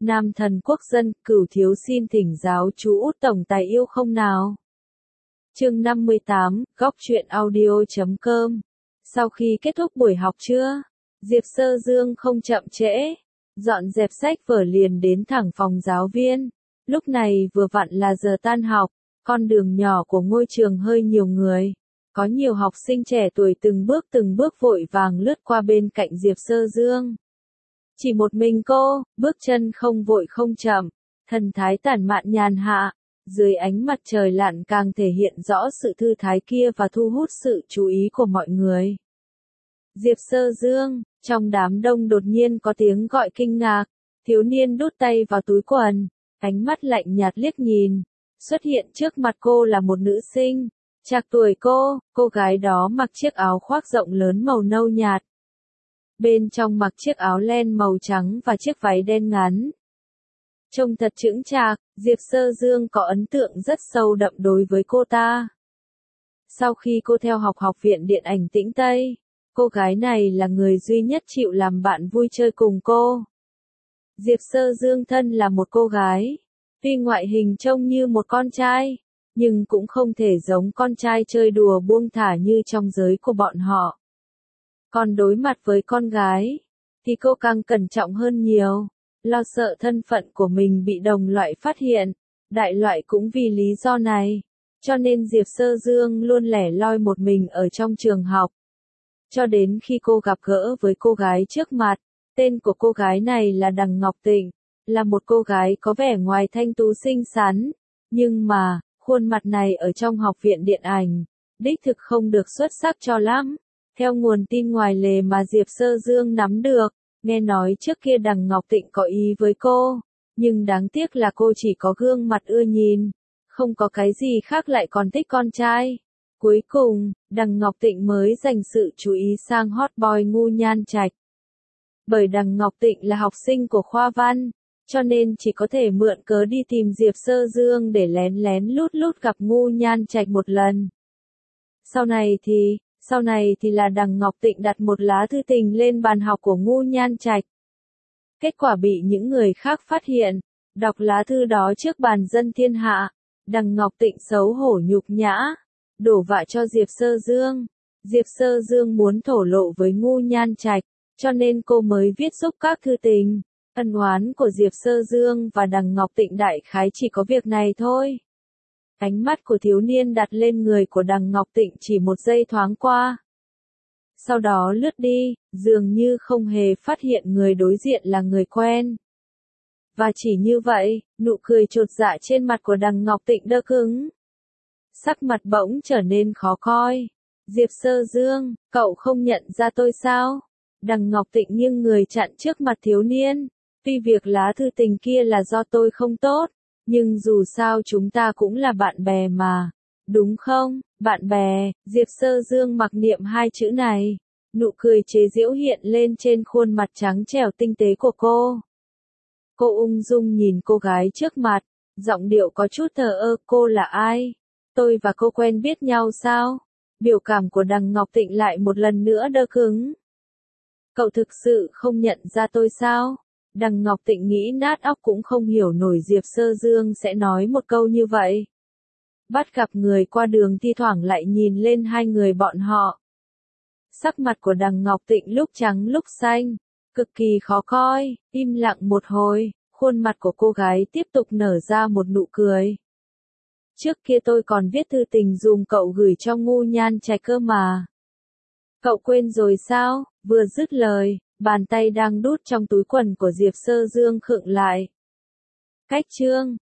Nam thần quốc dân, Cửu thiếu xin thỉnh giáo chú Út tổng tài yêu không nào. Chương 58, góc truyện audio.com. Sau khi kết thúc buổi học trưa, Diệp Sơ Dương không chậm trễ, dọn dẹp sách vở liền đến thẳng phòng giáo viên. Lúc này vừa vặn là giờ tan học, con đường nhỏ của ngôi trường hơi nhiều người. Có nhiều học sinh trẻ tuổi từng bước vội vàng lướt qua bên cạnh Diệp Sơ Dương. Chỉ một mình cô, bước chân không vội không chậm, thần thái tản mạn nhàn hạ, dưới ánh mặt trời lặn càng thể hiện rõ sự thư thái kia và thu hút sự chú ý của mọi người. Diệp Sơ Dương, trong đám đông đột nhiên có tiếng gọi kinh ngạc, thiếu niên đút tay vào túi quần, ánh mắt lạnh nhạt liếc nhìn, xuất hiện trước mặt cô là một nữ sinh, trạc tuổi cô gái đó mặc chiếc áo khoác rộng lớn màu nâu nhạt. Bên trong mặc chiếc áo len màu trắng và chiếc váy đen ngắn. Trông thật chững chạc, Diệp Sơ Dương có ấn tượng rất sâu đậm đối với cô ta. Sau khi cô theo học Học viện Điện ảnh Tĩnh Tây, cô gái này là người duy nhất chịu làm bạn vui chơi cùng cô. Diệp Sơ Dương thân là một cô gái, tuy ngoại hình trông như một con trai, nhưng cũng không thể giống con trai chơi đùa buông thả như trong giới của bọn họ. Còn đối mặt với con gái, thì cô càng cẩn trọng hơn nhiều, lo sợ thân phận của mình bị đồng loại phát hiện, đại loại cũng vì lý do này, cho nên Diệp Sơ Dương luôn lẻ loi một mình ở trong trường học. Cho đến khi cô gặp gỡ với cô gái trước mặt, tên của cô gái này là Đằng Ngọc Tịnh, là một cô gái có vẻ ngoài thanh tú xinh xắn, nhưng mà, khuôn mặt này ở trong Học viện Điện ảnh, đích thực không được xuất sắc cho lắm. Theo nguồn tin ngoài lề mà Diệp Sơ Dương nắm được, nghe nói trước kia Đằng Ngọc Tịnh có ý với cô, nhưng đáng tiếc là cô chỉ có gương mặt ưa nhìn, không có cái gì khác lại còn thích con trai. Cuối cùng, Đằng Ngọc Tịnh mới dành sự chú ý sang hot boy Ngu Nhan Trạch. Bởi Đằng Ngọc Tịnh là học sinh của khoa văn, cho nên chỉ có thể mượn cớ đi tìm Diệp Sơ Dương để lén lén lút lút gặp Ngu Nhan Trạch một lần. Sau này thì là Đằng Ngọc Tịnh đặt một lá thư tình lên bàn học của Ngu Nhan Trạch. Kết quả bị những người khác phát hiện, đọc lá thư đó trước bàn dân thiên hạ, Đằng Ngọc Tịnh xấu hổ nhục nhã, đổ vạ cho Diệp Sơ Dương. Diệp Sơ Dương muốn thổ lộ với Ngu Nhan Trạch, cho nên cô mới viết giúp các thư tình. Ân oán của Diệp Sơ Dương và Đằng Ngọc Tịnh đại khái chỉ có việc này thôi. Ánh mắt của thiếu niên đặt lên người của Đằng Ngọc Tịnh chỉ một giây thoáng qua. Sau đó lướt đi, dường như không hề phát hiện người đối diện là người quen. Và chỉ như vậy, nụ cười chột dạ trên mặt của Đằng Ngọc Tịnh đơ cứng. Sắc mặt bỗng trở nên khó coi. Diệp Sơ Dương, cậu không nhận ra tôi sao? Đằng Ngọc Tịnh nghiêng người chặn trước mặt thiếu niên. Tuy việc lá thư tình kia là do tôi không tốt, nhưng dù sao chúng ta cũng là bạn bè mà, đúng không? Bạn bè, Diệp Sơ Dương mặc niệm hai chữ này, nụ cười chế giễu hiện lên trên khuôn mặt trắng trẻo tinh tế của cô. Cô ung dung nhìn cô gái trước mặt, giọng điệu có chút thờ ơ, cô là ai? Tôi và cô quen biết nhau sao? Biểu cảm của Đằng Ngọc Tịnh lại một lần nữa đơ cứng. Cậu thực sự không nhận ra tôi sao? Đằng Ngọc Tịnh nghĩ nát óc cũng không hiểu nổi Diệp Sơ Dương sẽ nói một câu như vậy. Bắt gặp người qua đường thi thoảng lại nhìn lên hai người bọn họ. Sắc mặt của Đằng Ngọc Tịnh lúc trắng lúc xanh, cực kỳ khó coi, im lặng một hồi, khuôn mặt của cô gái tiếp tục nở ra một nụ cười. Trước kia tôi còn viết thư tình dùm cậu gửi cho Ngu Nhan Trạch cơ mà. Cậu quên rồi sao? Vừa dứt lời, bàn tay đang đút trong túi quần của Diệp Sơ Dương khựng lại. Cách chương,